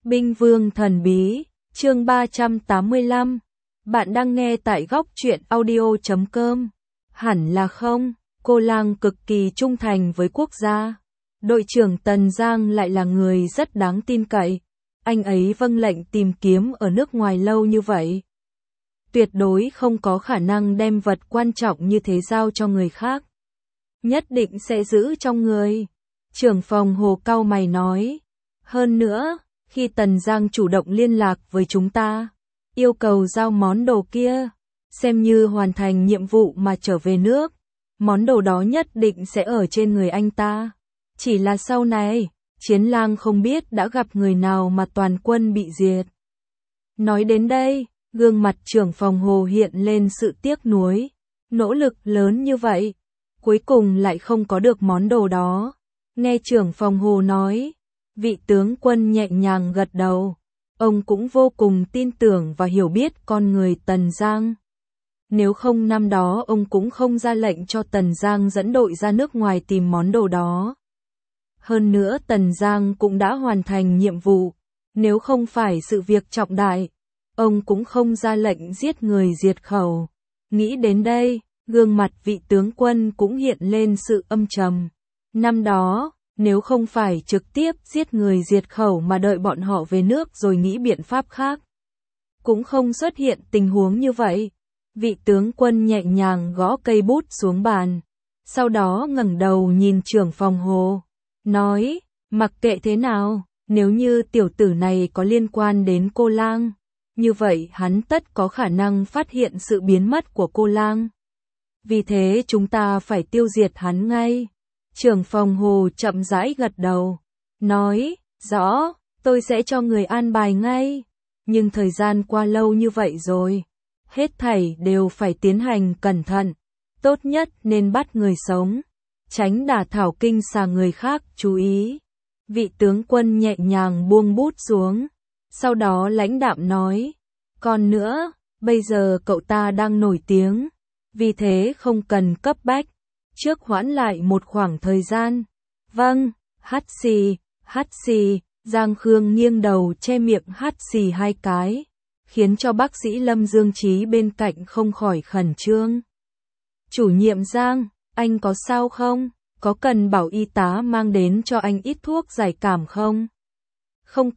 Binh Vương Thần Bí, chương 385. Bạn đang nghe tại góc truyện audio.com. Hẳn là không, cô Lang cực kỳ trung thành với quốc gia. Đội trưởng Tần Giang lại là người rất đáng tin cậy. Anh ấy vâng lệnh tìm kiếm ở nước ngoài lâu như vậy. Tuyệt đối không có khả năng đem vật quan trọng như thế giao cho người khác. Nhất định sẽ giữ trong người. Trưởng phòng Hồ cau mày nói. Hơn nữa, khi Tần Giang chủ động liên lạc với chúng ta, yêu cầu giao món đồ kia, xem như hoàn thành nhiệm vụ mà trở về nước, món đồ đó nhất định sẽ ở trên người anh ta. Chỉ là sau này, Chiến Lang không biết đã gặp người nào mà toàn quân bị diệt. Nói đến đây, gương mặt trưởng phòng Hồ hiện lên sự tiếc nuối, nỗ lực lớn như vậy, cuối cùng lại không có được món đồ đó. Nghe trưởng phòng Hồ nói, vị tướng quân nhẹ nhàng gật đầu, ông cũng vô cùng tin tưởng và hiểu biết con người Tần Giang. Nếu không năm đó ông cũng không ra lệnh cho Tần Giang dẫn đội ra nước ngoài tìm món đồ đó. Hơn nữa Tần Giang cũng đã hoàn thành nhiệm vụ, nếu không phải sự việc trọng đại, ông cũng không ra lệnh giết người diệt khẩu. Nghĩ đến đây, gương mặt vị tướng quân cũng hiện lên sự âm trầm. Năm đó, nếu không phải trực tiếp giết người diệt khẩu mà đợi bọn họ về nước rồi nghĩ biện pháp khác, cũng không xuất hiện tình huống như vậy. Vị tướng quân nhẹ nhàng gõ cây bút xuống bàn, sau đó ngẩng đầu nhìn trưởng phòng Hồ, nói, mặc kệ thế nào, nếu như tiểu tử này có liên quan đến cô Lang, như vậy hắn tất có khả năng phát hiện sự biến mất của cô Lang. Vì thế chúng ta phải tiêu diệt hắn ngay. Trưởng phòng Hồ chậm rãi gật đầu, nói, rõ, tôi sẽ cho người an bài ngay. Nhưng thời gian qua lâu như vậy rồi, hết thảy đều phải tiến hành cẩn thận, tốt nhất nên bắt người sống, tránh đả thảo kinh xà người khác chú ý. Vị tướng quân nhẹ nhàng buông bút xuống, sau đó lãnh đạm nói, còn nữa, bây giờ cậu ta đang nổi tiếng, vì thế không cần cấp bách, trước hoãn lại một khoảng thời gian. Vâng, hắt xì, Giang Khương nghiêng đầu che miệng hắt xì hai cái, khiến cho bác sĩ Lâm Dương Trí bên cạnh không khỏi khẩn trương. Chủ nhiệm Giang, anh có sao không? Có cần bảo y tá mang đến cho anh ít thuốc giải cảm không? Không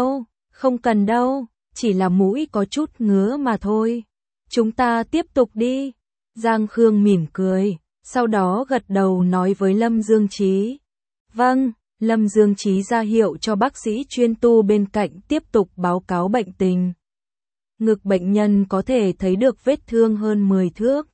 cần đâu, chỉ là mũi có chút ngứa mà thôi. Chúng ta tiếp tục đi. Giang Khương mỉm cười, sau đó gật đầu nói với Lâm Dương Trí. Vâng, Lâm Dương Trí ra hiệu cho bác sĩ chuyên tu bên cạnh tiếp tục báo cáo bệnh tình. Ngực bệnh nhân có thể thấy được vết thương hơn 10 thước.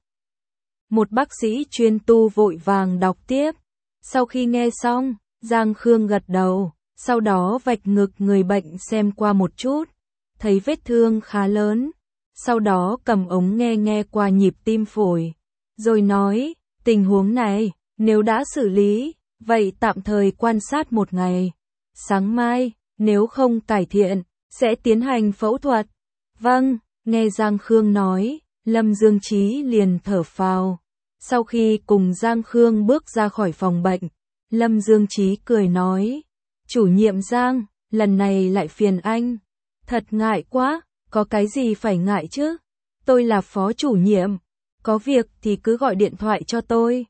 Một bác sĩ chuyên tu vội vàng đọc tiếp. Sau khi nghe xong, Giang Khương gật đầu, sau đó vạch ngực người bệnh xem qua một chút, thấy vết thương khá lớn, sau đó cầm ống nghe qua nhịp tim phổi, rồi nói, tình huống này, nếu đã xử lý, vậy tạm thời quan sát một ngày. Sáng mai, nếu không cải thiện, sẽ tiến hành phẫu thuật. Vâng, nghe Giang Khương nói, Lâm Dương Trí liền thở phào. Sau khi cùng Giang Khương bước ra khỏi phòng bệnh, Lâm Dương Trí cười nói, chủ nhiệm Giang, lần này lại phiền anh. Thật ngại quá, có cái gì phải ngại chứ? Tôi là phó chủ nhiệm, có việc thì cứ gọi điện thoại cho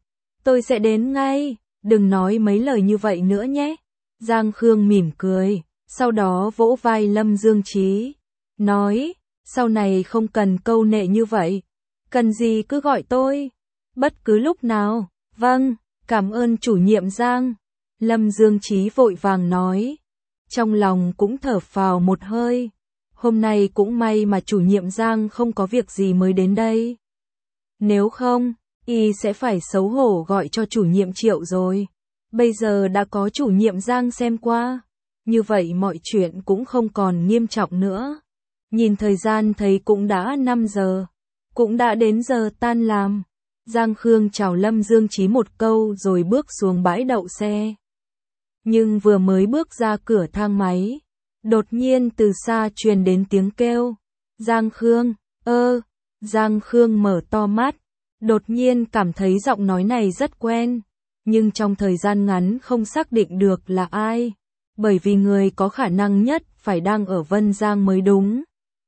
tôi sẽ đến ngay, đừng nói mấy lời như vậy nữa nhé. Giang Khương mỉm cười, sau đó vỗ vai Lâm Dương Trí, nói, sau này không cần câu nệ như vậy, cần gì cứ gọi tôi, bất cứ lúc nào. Vâng, cảm ơn chủ nhiệm Giang. Lâm Dương Trí vội vàng nói, trong lòng cũng thở phào một hơi, hôm nay cũng may mà chủ nhiệm Giang không có việc gì mới đến đây. Nếu không, y sẽ phải xấu hổ gọi cho chủ nhiệm Triệu rồi. Bây giờ đã có chủ nhiệm Giang xem qua, như vậy mọi chuyện cũng không còn nghiêm trọng nữa. Nhìn thời gian thấy cũng đã 5 giờ, cũng đã đến giờ tan làm. Giang Khương chào Lâm Dương Trí một câu rồi bước xuống bãi đậu xe. Nhưng vừa mới bước ra cửa thang máy, đột nhiên từ xa truyền đến tiếng kêu. Giang Khương, Giang Khương mở to mắt, đột nhiên cảm thấy giọng nói này rất quen, nhưng trong thời gian ngắn không xác định được là ai. bởi vì người có khả năng nhất phải đang ở Vân Giang mới đúng.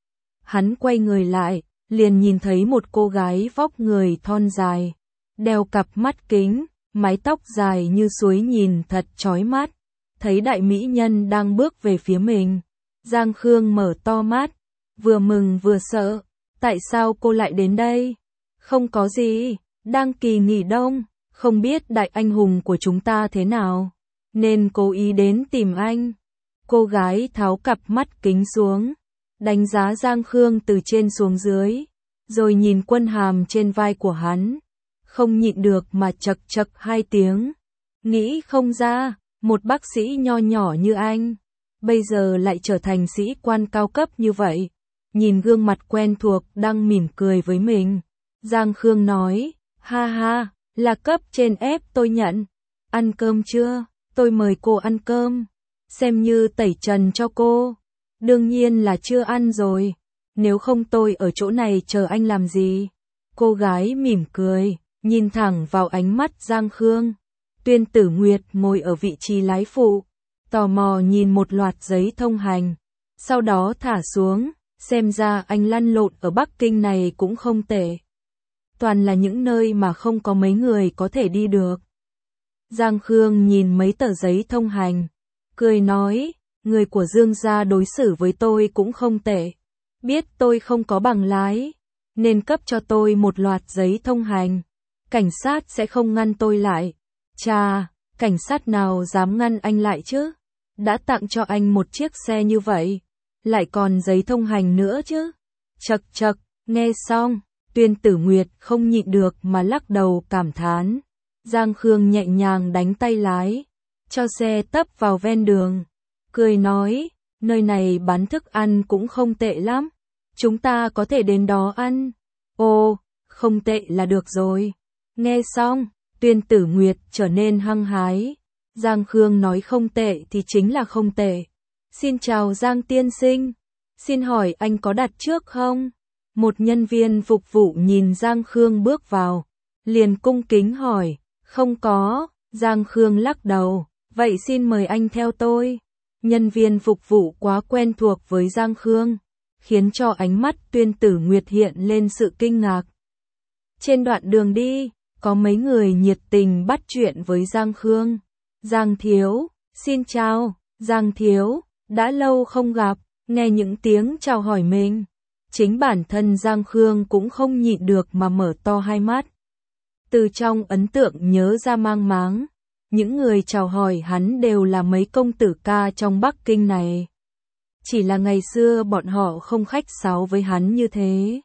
Hắn quay người lại, liền nhìn thấy một cô gái vóc người thon dài, đeo cặp mắt kính, mái tóc dài như suối nhìn thật chói mắt. Thấy đại mỹ nhân đang bước về phía mình, Giang Khương mở to mắt, vừa mừng vừa sợ. Tại sao cô lại đến đây? Không có gì, đang kỳ nghỉ đông, không biết đại anh hùng của chúng ta thế nào, nên cố ý đến tìm anh. Cô gái tháo cặp mắt kính xuống, đánh giá Giang Khương từ trên xuống dưới, rồi nhìn quân hàm trên vai của hắn, không nhịn được mà chậc chậc hai tiếng. Nghĩ không ra, một bác sĩ nho nhỏ như anh, bây giờ lại trở thành sĩ quan cao cấp như vậy. Nhìn gương mặt quen thuộc đang mỉm cười với mình, Giang Khương nói, ha ha, là cấp trên ép tôi nhận. Ăn cơm chưa? Tôi mời cô ăn cơm, xem như tẩy trần cho cô. Đương nhiên là chưa ăn rồi, nếu không tôi ở chỗ này chờ anh làm gì? Cô gái mỉm cười, nhìn thẳng vào ánh mắt Giang Khương. Tuyên Tử Nguyệt ngồi ở vị trí lái phụ, tò mò nhìn một loạt giấy thông hành, sau đó thả xuống. Xem ra anh lăn lộn ở Bắc Kinh này cũng không tệ. Toàn là những nơi mà không có mấy người có thể đi được. Giang Khương nhìn mấy tờ giấy thông hành, cười nói, người của Dương gia đối xử với tôi cũng không tệ. Biết tôi không có bằng lái, nên cấp cho tôi một loạt giấy thông hành. Cảnh sát sẽ không ngăn tôi lại. Chà, cảnh sát nào dám ngăn anh lại chứ? Đã tặng cho anh một chiếc xe như vậy, lại còn giấy thông hành nữa chứ. Chậc chậc, nghe xong, Tuyên Tử Nguyệt không nhịn được mà lắc đầu cảm thán. Giang Khương nhẹ nhàng đánh tay lái, cho xe tấp vào ven đường, cười nói, nơi này bán thức ăn cũng không tệ lắm, chúng ta có thể đến đó ăn. Ồ, không tệ là được rồi. Nghe xong, Tuyên Tử Nguyệt trở nên hăng hái. Giang Khương nói không tệ thì chính là không tệ. Xin chào Giang tiên sinh, xin hỏi anh có đặt trước không? Một nhân viên phục vụ nhìn Giang Khương bước vào, liền cung kính hỏi, không có. Giang Khương lắc đầu, vậy xin mời anh theo tôi. Nhân viên phục vụ quá quen thuộc với Giang Khương, khiến cho ánh mắt Tuyên Tử Nguyệt hiện lên sự kinh ngạc. Trên đoạn đường đi, có mấy người nhiệt tình bắt chuyện với Giang Khương. Giang thiếu, xin chào, Giang thiếu, đã lâu không gặp. Nghe những tiếng chào hỏi mình, chính bản thân Giang Khương cũng không nhịn được mà mở to hai mắt. Từ trong ấn tượng nhớ ra mang máng, những người chào hỏi hắn đều là mấy công tử ca trong Bắc Kinh này. Chỉ là ngày xưa bọn họ không khách sáo với hắn như thế.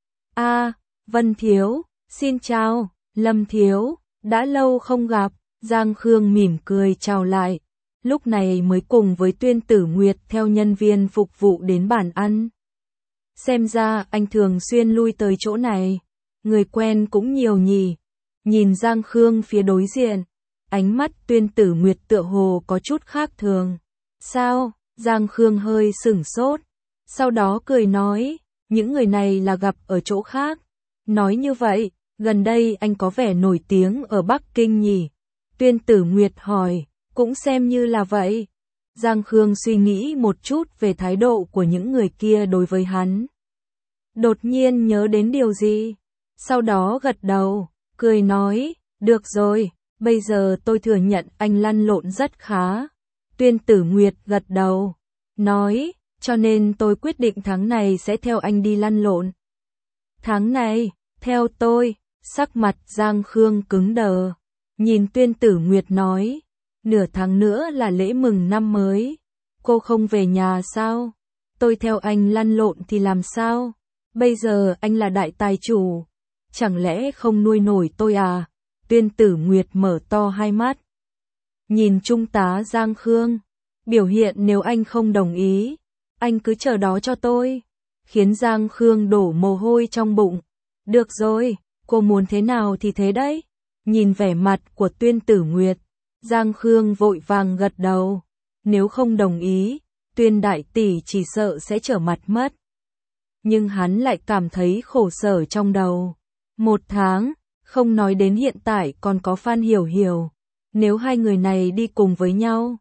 Vân thiếu, xin chào, Lâm thiếu, đã lâu không gặp. Giang Khương mỉm cười chào lại, lúc này mới cùng với Tuyên Tử Nguyệt theo nhân viên phục vụ đến bàn ăn. Xem ra anh thường xuyên lui tới chỗ này, người quen cũng nhiều nhỉ. Nhìn Giang Khương phía đối diện, ánh mắt Tuyên Tử Nguyệt tựa hồ có chút khác thường. Sao? Giang Khương hơi sửng sốt, sau đó cười nói, những người này là gặp ở chỗ khác. Nói như vậy, gần đây anh có vẻ nổi tiếng ở Bắc Kinh nhỉ? Tuyên Tử Nguyệt hỏi, cũng xem như là vậy. Giang Khương suy nghĩ một chút về thái độ của những người kia đối với hắn. Đột nhiên nhớ đến điều gì, sau đó gật đầu, cười nói, được rồi, bây giờ tôi thừa nhận anh lăn lộn rất khá. Tuyên Tử Nguyệt gật đầu, nói, cho nên tôi quyết định tháng này sẽ theo anh đi lăn lộn. Tháng này, theo tôi, sắc mặt Giang Khương cứng đờ, nhìn Tuyên Tử Nguyệt nói, nửa tháng nữa là lễ mừng năm mới, cô không về nhà sao? Tôi theo anh lăn lộn thì làm sao? Bây giờ anh là đại tài chủ, chẳng lẽ không nuôi nổi tôi à? Tuyên Tử Nguyệt mở to hai mắt, nhìn Trung tá Giang Khương, biểu hiện nếu anh không đồng ý, anh cứ chờ đó cho tôi, khiến Giang Khương đổ mồ hôi trong bụng. Được rồi, cô muốn thế nào thì thế đấy. Nhìn vẻ mặt của Tuyên Tử Nguyệt, Giang Khương vội vàng gật đầu, nếu không đồng ý, Tuyên đại tỷ chỉ sợ sẽ trở mặt mất. Nhưng hắn lại cảm thấy khổ sở trong đầu. 1 tháng, không nói đến hiện tại còn có Phan Hiểu Hiểu, nếu hai người này đi cùng với nhau,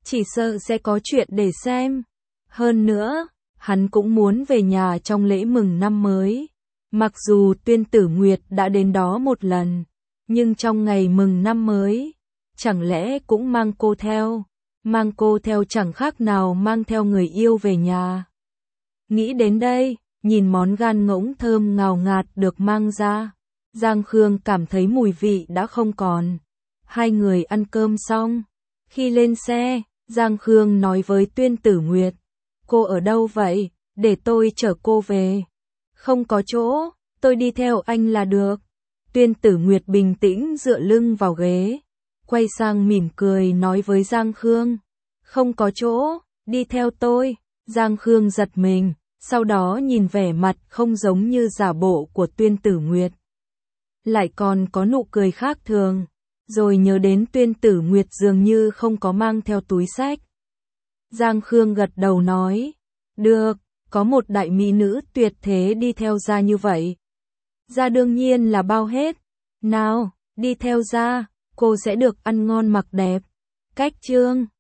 chỉ sợ sẽ có chuyện để xem. Hơn nữa, hắn cũng muốn về nhà trong lễ mừng năm mới. Mặc dù Tuyên Tử Nguyệt đã đến đó một lần, nhưng trong ngày mừng năm mới, chẳng lẽ cũng mang cô theo? Mang cô theo chẳng khác nào mang theo người yêu về nhà. Nghĩ đến đây, nhìn món gan ngỗng thơm ngào ngạt được mang ra, Giang Khương cảm thấy mùi vị đã không còn. Hai người ăn cơm xong, khi lên xe, Giang Khương nói với Tuyên Tử Nguyệt, cô ở đâu vậy, để tôi chở cô về. Không có chỗ, tôi đi theo anh là được. Tuyên Tử Nguyệt bình tĩnh dựa lưng vào ghế, quay sang mỉm cười nói với Giang Khương, không có chỗ, đi theo tôi. Giang Khương giật mình, sau đó nhìn vẻ mặt không giống như giả bộ của Tuyên Tử Nguyệt. Lại còn có nụ cười khác thường, rồi nhớ đến Tuyên Tử Nguyệt dường như không có mang theo túi xách. Giang Khương gật đầu nói, được, có một đại mỹ nữ tuyệt thế đi theo ra như vậy. Ra đương nhiên là bao hết. Nào, đi theo ra, cô sẽ được ăn ngon mặc đẹp. Cách chương